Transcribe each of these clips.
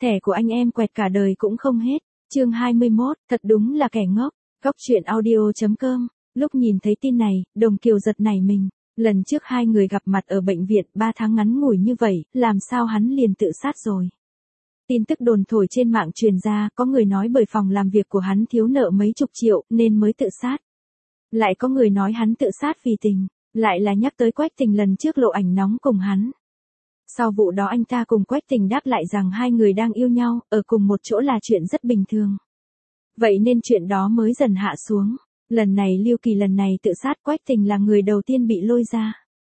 thẻ của anh em quẹt cả đời cũng không hết. Chương 21, thật đúng là kẻ ngốc. Góc truyện audio.com. Lúc nhìn thấy tin này, Đồng Kiều giật nảy mình. Lần trước hai người gặp mặt ở bệnh viện 3 tháng ngắn ngủi như vậy, làm sao hắn liền tự sát rồi. Tin tức đồn thổi trên mạng truyền ra, có người nói bởi phòng làm việc của hắn thiếu nợ mấy chục triệu nên mới tự sát. Lại có người nói hắn tự sát vì tình, lại là nhắc tới Quách Tình lần trước lộ ảnh nóng cùng hắn. Sau vụ đó anh ta cùng Quách Tình đáp lại rằng hai người đang yêu nhau, ở cùng một chỗ là chuyện rất bình thường. Vậy nên chuyện đó mới dần hạ xuống. Lần này Lưu Kỳ lần này tự sát, Quách Tình là người đầu tiên bị lôi ra.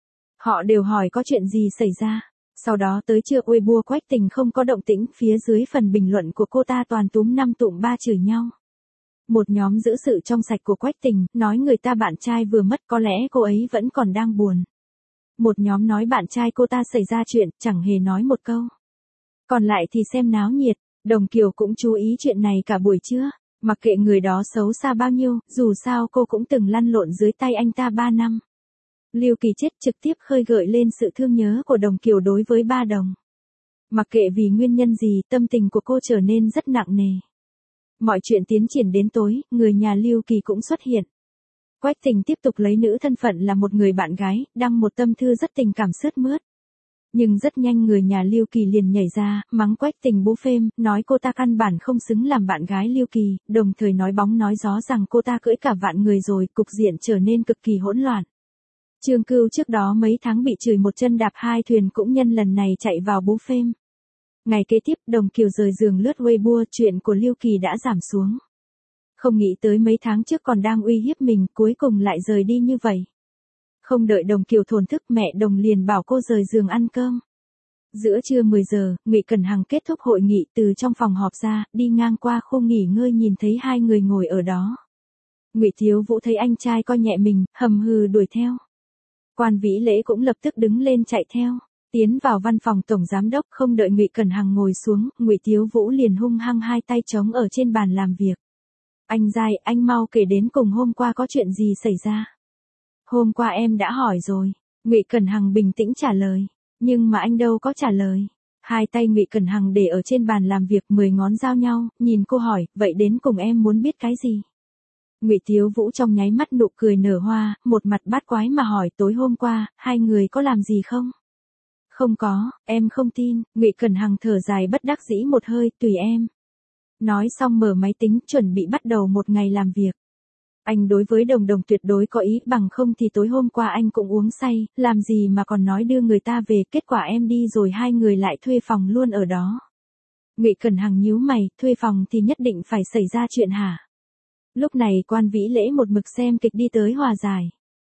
Họ đều hỏi có chuyện gì xảy ra. Sau đó tới trưa Weibo Quách Tình không có động tĩnh, phía dưới phần bình luận của cô ta toàn túm năm tụm ba chửi nhau. Một nhóm giữ sự trong sạch của Quách Tình, nói người ta bạn trai vừa mất, có lẽ cô ấy vẫn còn đang buồn. Một nhóm nói bạn trai cô ta xảy ra chuyện, chẳng hề nói một câu. Còn lại thì xem náo nhiệt. Đồng Kiều cũng chú ý chuyện này cả buổi trưa. Mặc kệ người đó xấu xa bao nhiêu, dù sao cô cũng từng lăn lộn dưới tay anh ta 3 năm. Lưu Kỳ chết trực tiếp khơi gợi lên sự thương nhớ của Đồng Kiều đối với Ba Đồng. Mặc kệ vì nguyên nhân gì, tâm tình của cô trở nên rất nặng nề. Mọi chuyện tiến triển đến tối, người nhà Lưu Kỳ cũng xuất hiện. Quách Tình tiếp tục lấy nữ thân phận là một người bạn gái, đăng một tâm thư rất tình cảm sướt mướt. Nhưng rất nhanh người nhà Lưu Kỳ liền nhảy ra, mắng Quách Tình bố phêm, nói cô ta căn bản không xứng làm bạn gái Lưu Kỳ, đồng thời nói bóng nói gió rằng cô ta cưỡi cả vạn người rồi, cục diện trở nên cực kỳ hỗn loạn. Trương Cưu trước đó mấy tháng bị chửi một chân đạp hai thuyền cũng nhân lần này chạy vào bố phêm. Ngày kế tiếp, Đồng Kiều rời giường lướt Weibo, chuyện của Lưu Kỳ đã giảm xuống. Không nghĩ tới mấy tháng trước còn đang uy hiếp mình, cuối cùng lại rời đi như vậy. Không đợi Đồng Kiều thổn thức, mẹ Đồng liền bảo cô rời giường ăn cơm. Giữa trưa 10 giờ, Ngụy Cẩn Hằng kết thúc hội nghị, từ trong phòng họp ra, đi ngang qua khu nghỉ ngơi nhìn thấy hai người ngồi ở đó. Ngụy Thiếu Vũ thấy anh trai coi nhẹ mình, hầm hừ đuổi theo. Quan Vĩ Lễ cũng lập tức đứng lên chạy theo, tiến vào văn phòng tổng giám đốc, không đợi Ngụy Cẩn Hằng ngồi xuống, Ngụy Thiếu Vũ liền hung hăng hai tay trống ở trên bàn làm việc. Anh Giai, anh mau kể đến cùng hôm qua có chuyện gì xảy ra. Hôm qua em đã hỏi rồi, Ngụy Cẩn Hằng bình tĩnh trả lời, nhưng mà anh đâu có trả lời. Hai tay Ngụy Cẩn Hằng để ở trên bàn làm việc, 10 ngón giao nhau, nhìn cô hỏi, vậy đến cùng em muốn biết cái gì? Ngụy Thiếu Vũ trong nháy mắt nụ cười nở hoa, một mặt bát quái mà hỏi, tối hôm qua, hai người có làm gì không? Không có, em không tin. Ngụy Cẩn Hằng thở dài bất đắc dĩ một hơi, tùy em. Nói xong mở máy tính, chuẩn bị bắt đầu một ngày làm việc. Anh đối với Đồng Đồng tuyệt đối có ý, bằng không thì tối hôm qua anh cũng uống say, làm gì mà còn nói đưa người ta về, kết quả em đi rồi hai người lại thuê phòng luôn ở đó. Ngụy Cẩn Hằng nhíu mày, thuê phòng thì nhất định phải xảy ra chuyện hả? Lúc này Quan Vĩ Lễ một mực xem kịch đi tới hòa giải.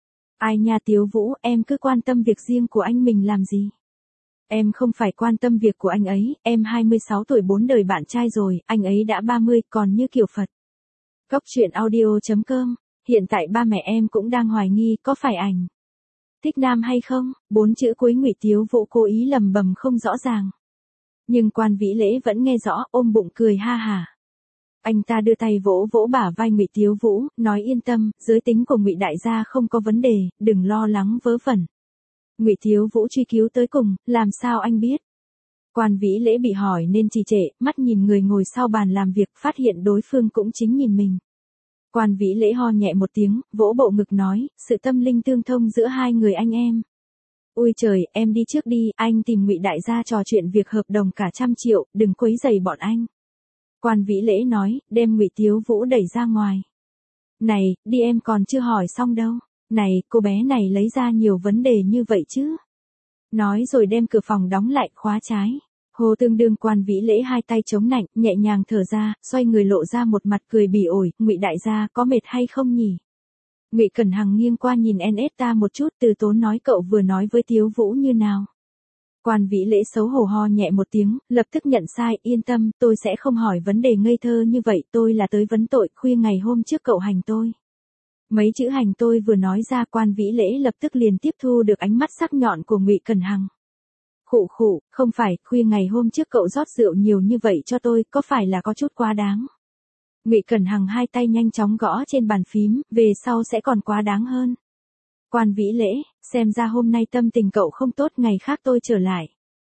Ai nha Tiếu Vũ, em cứ quan tâm việc riêng của anh mình làm gì? Em không phải quan tâm việc của anh ấy, em 26 tuổi 4 đời bạn trai rồi, anh ấy đã 30, còn như kiểu Phật. Góc truyện audio.com, hiện tại ba mẹ em cũng đang hoài nghi có phải ảnh thích nam hay không, 4 chữ cuối Ngụy Tiếu Vũ cố ý lầm bầm không rõ ràng. Nhưng Quan Vĩ Lễ vẫn nghe rõ, ôm bụng cười ha hả. Anh ta đưa tay vỗ vỗ bả vai Ngụy Tiếu Vũ, nói yên tâm, giới tính của Ngụy đại gia không có vấn đề, đừng lo lắng vớ vẩn. Ngụy Tiếu Vũ truy cứu tới cùng, làm sao anh biết? Quan Vĩ Lễ bị hỏi nên trì trệ, mắt nhìn người ngồi sau bàn làm việc, phát hiện đối phương cũng chính nhìn mình. Quan Vĩ Lễ ho nhẹ một tiếng, vỗ bộ ngực nói, sự tâm linh tương thông giữa hai người anh em. Ôi trời, em đi trước đi, anh tìm Ngụy đại gia trò chuyện việc hợp đồng cả 100 triệu, đừng quấy rầy bọn anh. Quan Vĩ Lễ nói, đem Ngụy Tiếu Vũ đẩy ra ngoài. Này, đi em còn chưa hỏi xong đâu. Này, cô bé này lấy ra nhiều vấn đề như vậy chứ. Nói rồi đem cửa phòng đóng lại, khóa trái. Hồ tương đương Quan Vĩ Lễ hai tay chống nạnh, nhẹ nhàng thở ra, xoay người lộ ra một mặt cười bỉ ổi, Ngụy đại gia có mệt hay không nhỉ? Ngụy Cẩn Hằng nghiêng qua nhìn Nsta một chút, từ tốn nói cậu vừa nói với Tiếu Vũ như nào? Quan Vĩ Lễ xấu hổ ho nhẹ một tiếng, lập tức nhận sai, yên tâm, tôi sẽ không hỏi vấn đề ngây thơ như vậy, tôi là tới vấn tội, khuya ngày hôm trước cậu hành tôi. Mấy chữ hành tôi vừa nói ra, Quan Vĩ Lễ lập tức liền tiếp thu được ánh mắt sắc nhọn của Ngụy Cẩn Hằng. Khụ khụ, không phải, khuya ngày hôm trước cậu rót rượu nhiều như vậy cho tôi, có phải là có chút quá đáng? Ngụy Cẩn Hằng hai tay nhanh chóng gõ trên bàn phím, về sau sẽ còn quá đáng hơn. Quan Vĩ Lễ, xem ra hôm nay tâm tình cậu không tốt, ngày khác tôi trở lại.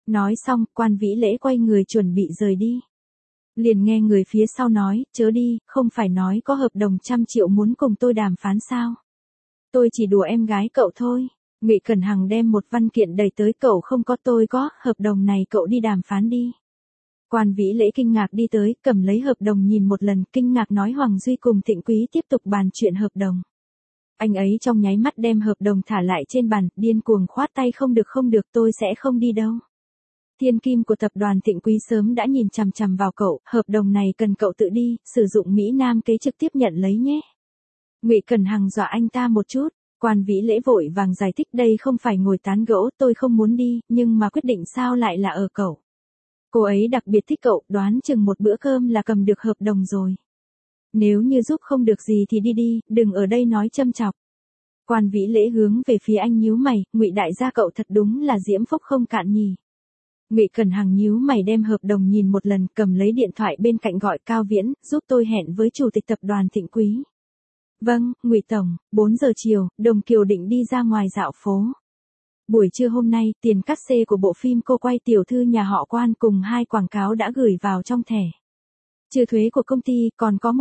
Nói xong, Quan Vĩ Lễ quay người chuẩn bị rời đi. Liền nghe người phía sau nói, chớ đi, không phải nói có hợp đồng 100 triệu muốn cùng tôi đàm phán sao? Tôi chỉ đùa em gái cậu thôi. Ngụy Cẩn Hằng đem một văn kiện đẩy tới, cậu không có tôi có, hợp đồng này cậu đi đàm phán đi. Quan Vĩ Lễ kinh ngạc đi tới, cầm lấy hợp đồng nhìn một lần, kinh ngạc nói Hoàng Duy cùng Thịnh Quý tiếp tục bàn chuyện hợp đồng. Anh ấy trong nháy mắt đem hợp đồng thả lại trên bàn, điên cuồng khoát tay, không được, tôi sẽ không đi đâu. Thiên kim của tập đoàn Thịnh Quý sớm đã nhìn chằm chằm vào cậu, hợp đồng này cần cậu tự đi, sử dụng Mỹ Nam kế trực tiếp nhận lấy nhé. Ngụy Cẩn Hằng dọa anh ta một chút, Quan Vĩ Lễ vội vàng giải thích đây không phải ngồi tán gẫu, tôi không muốn đi, nhưng mà quyết định sao lại là ở cậu. Cô ấy đặc biệt thích cậu, đoán chừng một bữa cơm là cầm được hợp đồng rồi. Nếu như giúp không được gì thì đi đi, đừng ở đây nói châm chọc. Quan Vĩ Lễ hướng về phía anh nhíu mày, Ngụy đại gia cậu thật đúng là diễm phúc không cạn nhỉ. Ngụy Cẩn Hằng nhíu mày đem hợp đồng nhìn một lần, cầm lấy điện thoại bên cạnh gọi Cao Viễn, giúp tôi hẹn với chủ tịch tập đoàn Thịnh Quý. Vâng, Ngụy tổng, 4 giờ chiều, Đồng Kiều định đi ra ngoài dạo phố. Buổi trưa hôm nay, tiền cát xê của bộ phim Cô quay tiểu thư nhà họ Quan cùng 2 quảng cáo đã gửi vào trong thẻ. Trừ thuế của công ty còn có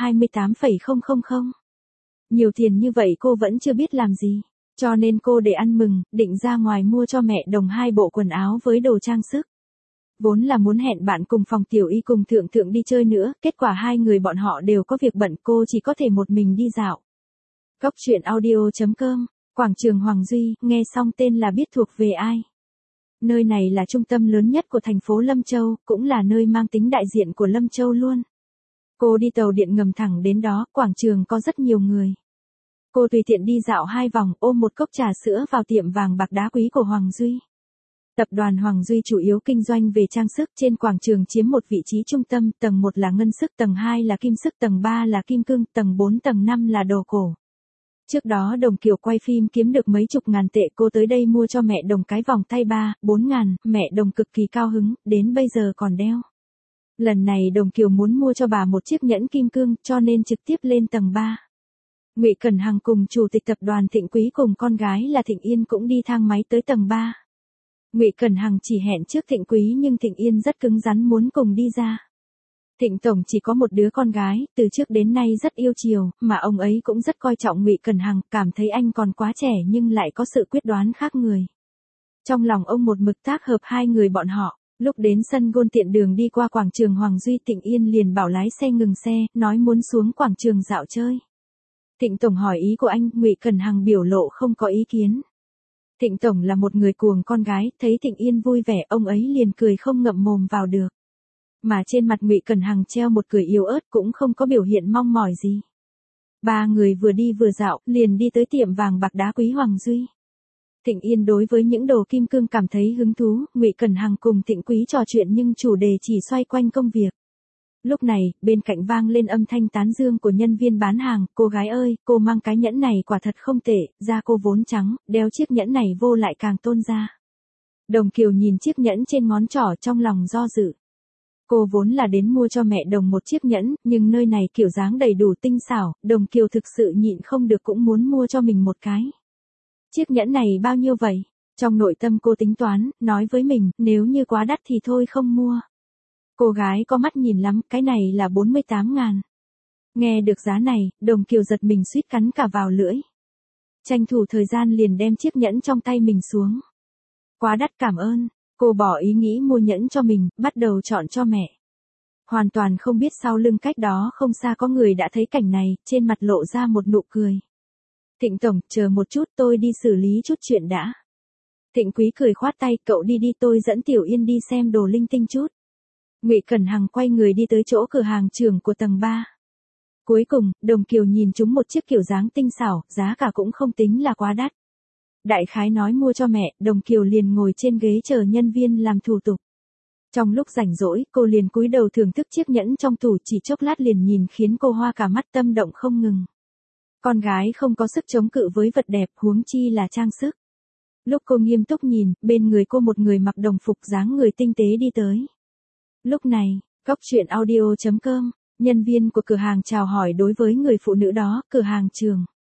128,000. Nhiều tiền như vậy cô vẫn chưa biết làm gì, cho nên cô để ăn mừng, định ra ngoài mua cho mẹ Đồng 2 bộ quần áo với đồ trang sức. Vốn là muốn hẹn bạn cùng phòng Tiểu Y cùng Thượng Thượng đi chơi nữa, kết quả 2 người bọn họ đều có việc bận, cô chỉ có thể một mình đi dạo. Góc truyện audio.com, Quảng trường Hoàng Duy, nghe xong tên là biết thuộc về ai. Nơi này là trung tâm lớn nhất của thành phố Lâm Châu, cũng là nơi mang tính đại diện của Lâm Châu luôn. Cô đi tàu điện ngầm thẳng đến đó, quảng trường có rất nhiều người. Cô tùy tiện đi dạo 2 vòng, ôm một cốc trà sữa vào tiệm vàng bạc đá quý của Hoàng Duy. Tập đoàn Hoàng Duy chủ yếu kinh doanh về trang sức, trên quảng trường chiếm một vị trí trung tâm, tầng 1 là ngân sức, tầng 2 là kim sức, tầng 3 là kim cương, tầng 4 tầng 5 là đồ cổ. Trước đó Đồng Kiều quay phim kiếm được mấy chục ngàn tệ, cô tới đây mua cho mẹ Đồng cái vòng tay 3-4 ngàn, mẹ Đồng cực kỳ cao hứng, đến bây giờ còn đeo. Lần này Đồng Kiều muốn mua cho bà một chiếc nhẫn kim cương, cho nên trực tiếp lên tầng 3. Ngụy Cẩn Hằng cùng chủ tịch tập đoàn Thịnh Quý cùng con gái là Thịnh Yên cũng đi thang máy tới tầng 3. Ngụy Cẩn Hằng chỉ hẹn trước Thịnh Quý nhưng Thịnh Yên rất cứng rắn muốn cùng đi ra. Thịnh tổng chỉ có một đứa con gái, từ trước đến nay rất yêu chiều, mà ông ấy cũng rất coi trọng Ngụy Cẩn Hằng, cảm thấy anh còn quá trẻ nhưng lại có sự quyết đoán khác người. Trong lòng ông một mực tác hợp 2 người bọn họ. Lúc đến sân gôn tiện đường đi qua quảng trường Hoàng Duy, Thịnh Yên liền bảo lái xe ngừng xe, nói muốn xuống quảng trường dạo chơi. Thịnh tổng hỏi ý của anh, Ngụy Cẩn Hằng biểu lộ không có ý kiến. Thịnh tổng là một người cuồng con gái, thấy Thịnh Yên vui vẻ, ông ấy liền cười không ngậm mồm vào được. Mà trên mặt Ngụy Cẩn Hằng treo một cười yếu ớt, cũng không có biểu hiện mong mỏi gì. 3 người vừa đi vừa dạo, liền đi tới tiệm vàng bạc đá quý Hoàng Duy. Thịnh Yên đối với những đồ kim cương cảm thấy hứng thú, Ngụy Cẩn Hằng cùng Thịnh Quý trò chuyện nhưng chủ đề chỉ xoay quanh công việc. Lúc này, bên cạnh vang lên âm thanh tán dương của nhân viên bán hàng, cô gái ơi, cô mang cái nhẫn này quả thật không tệ, da cô vốn trắng, đeo chiếc nhẫn này vô lại càng tôn da. Đồng Kiều nhìn chiếc nhẫn trên ngón trỏ trong lòng do dự. Cô vốn là đến mua cho mẹ Đồng một chiếc nhẫn, nhưng nơi này kiểu dáng đầy đủ tinh xảo, Đồng Kiều thực sự nhịn không được cũng muốn mua cho mình một cái. Chiếc nhẫn này bao nhiêu vậy? Trong nội tâm cô tính toán, nói với mình, nếu như quá đắt thì thôi không mua. Cô gái có mắt nhìn lắm, cái này là 48.000. Nghe được giá này, Đồng Kiều giật mình suýt cắn cả vào lưỡi. Tranh thủ thời gian liền đem chiếc nhẫn trong tay mình xuống. Quá đắt, cảm ơn. Cô bỏ ý nghĩ mua nhẫn cho mình, bắt đầu chọn cho mẹ. Hoàn toàn không biết sau lưng cách đó không xa có người đã thấy cảnh này, trên mặt lộ ra một nụ cười. Thịnh tổng, chờ một chút, tôi đi xử lý chút chuyện đã. Thịnh Quý cười khoát tay, cậu đi đi, tôi dẫn Tiểu Yên đi xem đồ linh tinh chút. Ngụy Cẩn Hằng quay người đi tới chỗ cửa hàng trưởng của tầng 3. Cuối cùng, Đồng Kiều nhìn chúng một chiếc kiểu dáng tinh xảo, giá cả cũng không tính là quá đắt. Đại khái nói mua cho mẹ, Đồng Kiều liền ngồi trên ghế chờ nhân viên làm thủ tục. Trong lúc rảnh rỗi, cô liền cúi đầu thưởng thức chiếc nhẫn trong tủ, chỉ chốc lát liền nhìn khiến cô hoa cả mắt, tâm động không ngừng. Con gái không có sức chống cự với vật đẹp, huống chi là trang sức. Lúc cô nghiêm túc nhìn, bên người cô một người mặc đồng phục dáng người tinh tế đi tới. Lúc này, góc truyện audio.com, nhân viên của cửa hàng chào hỏi đối với người phụ nữ đó, cửa hàng trường.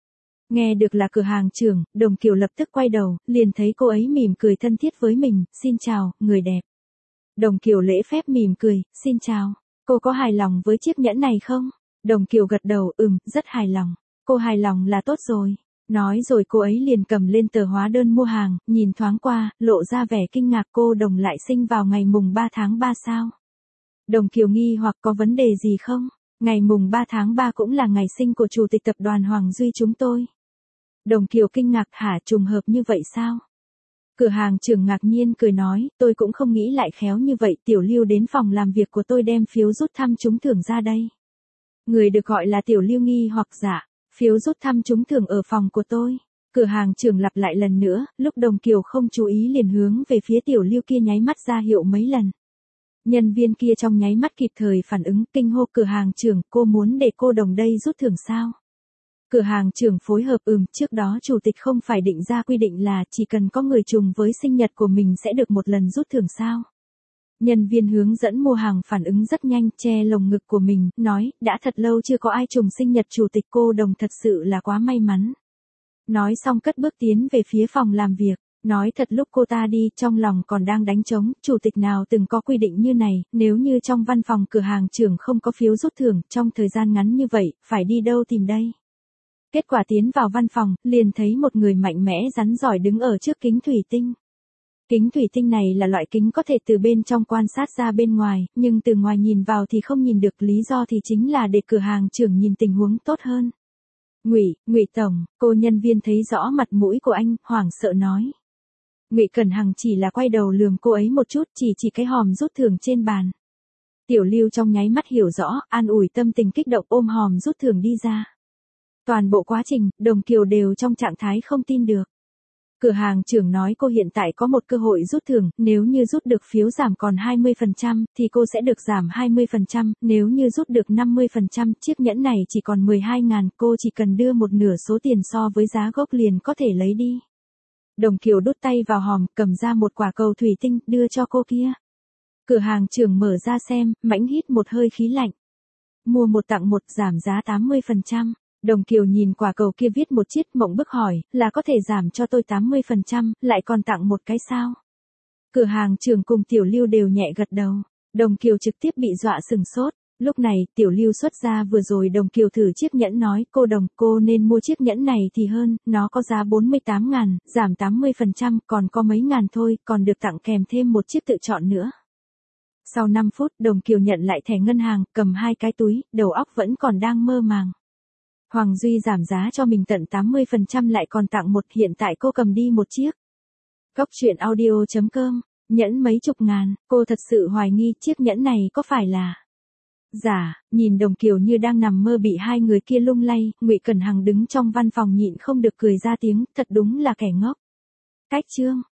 Nghe được là cửa hàng trưởng, Đồng Kiều lập tức quay đầu, liền thấy cô ấy mỉm cười thân thiết với mình, xin chào, người đẹp. Đồng Kiều lễ phép mỉm cười, xin chào, cô có hài lòng với chiếc nhẫn này không? Đồng Kiều gật đầu, rất hài lòng, cô hài lòng là tốt rồi. Nói rồi cô ấy liền cầm lên tờ hóa đơn mua hàng, nhìn thoáng qua, lộ ra vẻ kinh ngạc cô Đồng lại sinh vào ngày mùng 3 tháng 3 sao? Đồng Kiều nghi hoặc có vấn đề gì không? Ngày mùng 3 tháng 3 cũng là ngày sinh của Chủ tịch tập đoàn Hoàng Duy chúng tôi. Đồng Kiều kinh ngạc hả, trùng hợp như vậy sao? Cửa hàng trưởng ngạc nhiên cười nói, tôi cũng không nghĩ lại khéo như vậy, Tiểu Lưu đến phòng làm việc của tôi đem phiếu rút thăm trúng thưởng ra đây. Người được gọi là Tiểu Lưu nghi hoặc dạ, phiếu rút thăm trúng thưởng ở phòng của tôi. Cửa hàng trưởng lặp lại lần nữa, lúc Đồng Kiều không chú ý liền hướng về phía Tiểu Lưu kia nháy mắt ra hiệu mấy lần. Nhân viên kia trong nháy mắt kịp thời phản ứng, kinh hô cửa hàng trưởng, cô muốn để cô Đồng đây rút thưởng sao? Cửa hàng trưởng phối hợp trước đó chủ tịch không phải định ra quy định là chỉ cần có người trùng với sinh nhật của mình sẽ được một lần rút thưởng sao? Nhân viên hướng dẫn mua hàng phản ứng rất nhanh, che lồng ngực của mình, nói, đã thật lâu chưa có ai trùng sinh nhật chủ tịch, cô Đồng thật sự là quá may mắn. Nói xong cất bước tiến về phía phòng làm việc. Nói thật lúc cô ta đi, trong lòng còn đang đánh trống, chủ tịch nào từng có quy định như này, nếu như trong văn phòng cửa hàng trưởng không có phiếu rút thưởng, trong thời gian ngắn như vậy, phải đi đâu tìm đây? Kết quả tiến vào văn phòng, liền thấy một người mạnh mẽ rắn giỏi đứng ở trước kính thủy tinh. Kính thủy tinh này là loại kính có thể từ bên trong quan sát ra bên ngoài, nhưng từ ngoài nhìn vào thì không nhìn được, lý do thì chính là để cửa hàng trưởng nhìn tình huống tốt hơn. Ngụy tổng, cô nhân viên thấy rõ mặt mũi của anh, hoảng sợ nói. Ngụy Cẩn Hằng chỉ là quay đầu lườm cô ấy một chút, chỉ cái hòm rút thưởng trên bàn. Tiểu Lưu trong nháy mắt hiểu rõ, an ủi tâm tình kích động ôm hòm rút thưởng đi ra. Toàn bộ quá trình, Đồng Kiều đều trong trạng thái không tin được. Cửa hàng trưởng nói cô hiện tại có một cơ hội rút thưởng, nếu như rút được phiếu giảm còn 20%, thì cô sẽ được giảm 20%, nếu như rút được 50%, chiếc nhẫn này chỉ còn 12.000, cô chỉ cần đưa một nửa số tiền so với giá gốc liền có thể lấy đi. Đồng Kiều đút tay vào hòm, cầm ra một quả cầu thủy tinh, đưa cho cô kia. Cửa hàng trưởng mở ra xem, mãnh hít một hơi khí lạnh. Mua một tặng một, giảm giá 80%. Đồng Kiều nhìn quả cầu kia viết một chiếc, mộng bức hỏi, là có thể giảm cho tôi 80%, lại còn tặng một cái sao? Cửa hàng trưởng cùng Tiểu Lưu đều nhẹ gật đầu. Đồng Kiều trực tiếp bị dọa sừng sốt. Lúc này, Tiểu Lưu xuất ra vừa rồi Đồng Kiều thử chiếc nhẫn nói, cô Đồng, cô nên mua chiếc nhẫn này thì hơn, nó có giá 48.000, giảm 80%, còn có mấy ngàn thôi, còn được tặng kèm thêm một chiếc tự chọn nữa. Sau 5 phút, Đồng Kiều nhận lại thẻ ngân hàng, cầm 2 cái túi, đầu óc vẫn còn đang mơ màng. Hoàng Duy giảm giá cho mình tận 80% lại còn tặng một, hiện tại cô cầm đi một chiếc. Góc truyện audio.com, nhẫn mấy chục ngàn, cô thật sự hoài nghi chiếc nhẫn này có phải là giả. Nhìn Đồng Kiều như đang nằm mơ bị hai người kia lung lay, Ngụy Cẩn Hằng đứng trong văn phòng nhịn không được cười ra tiếng, thật đúng là kẻ ngốc. Cách chương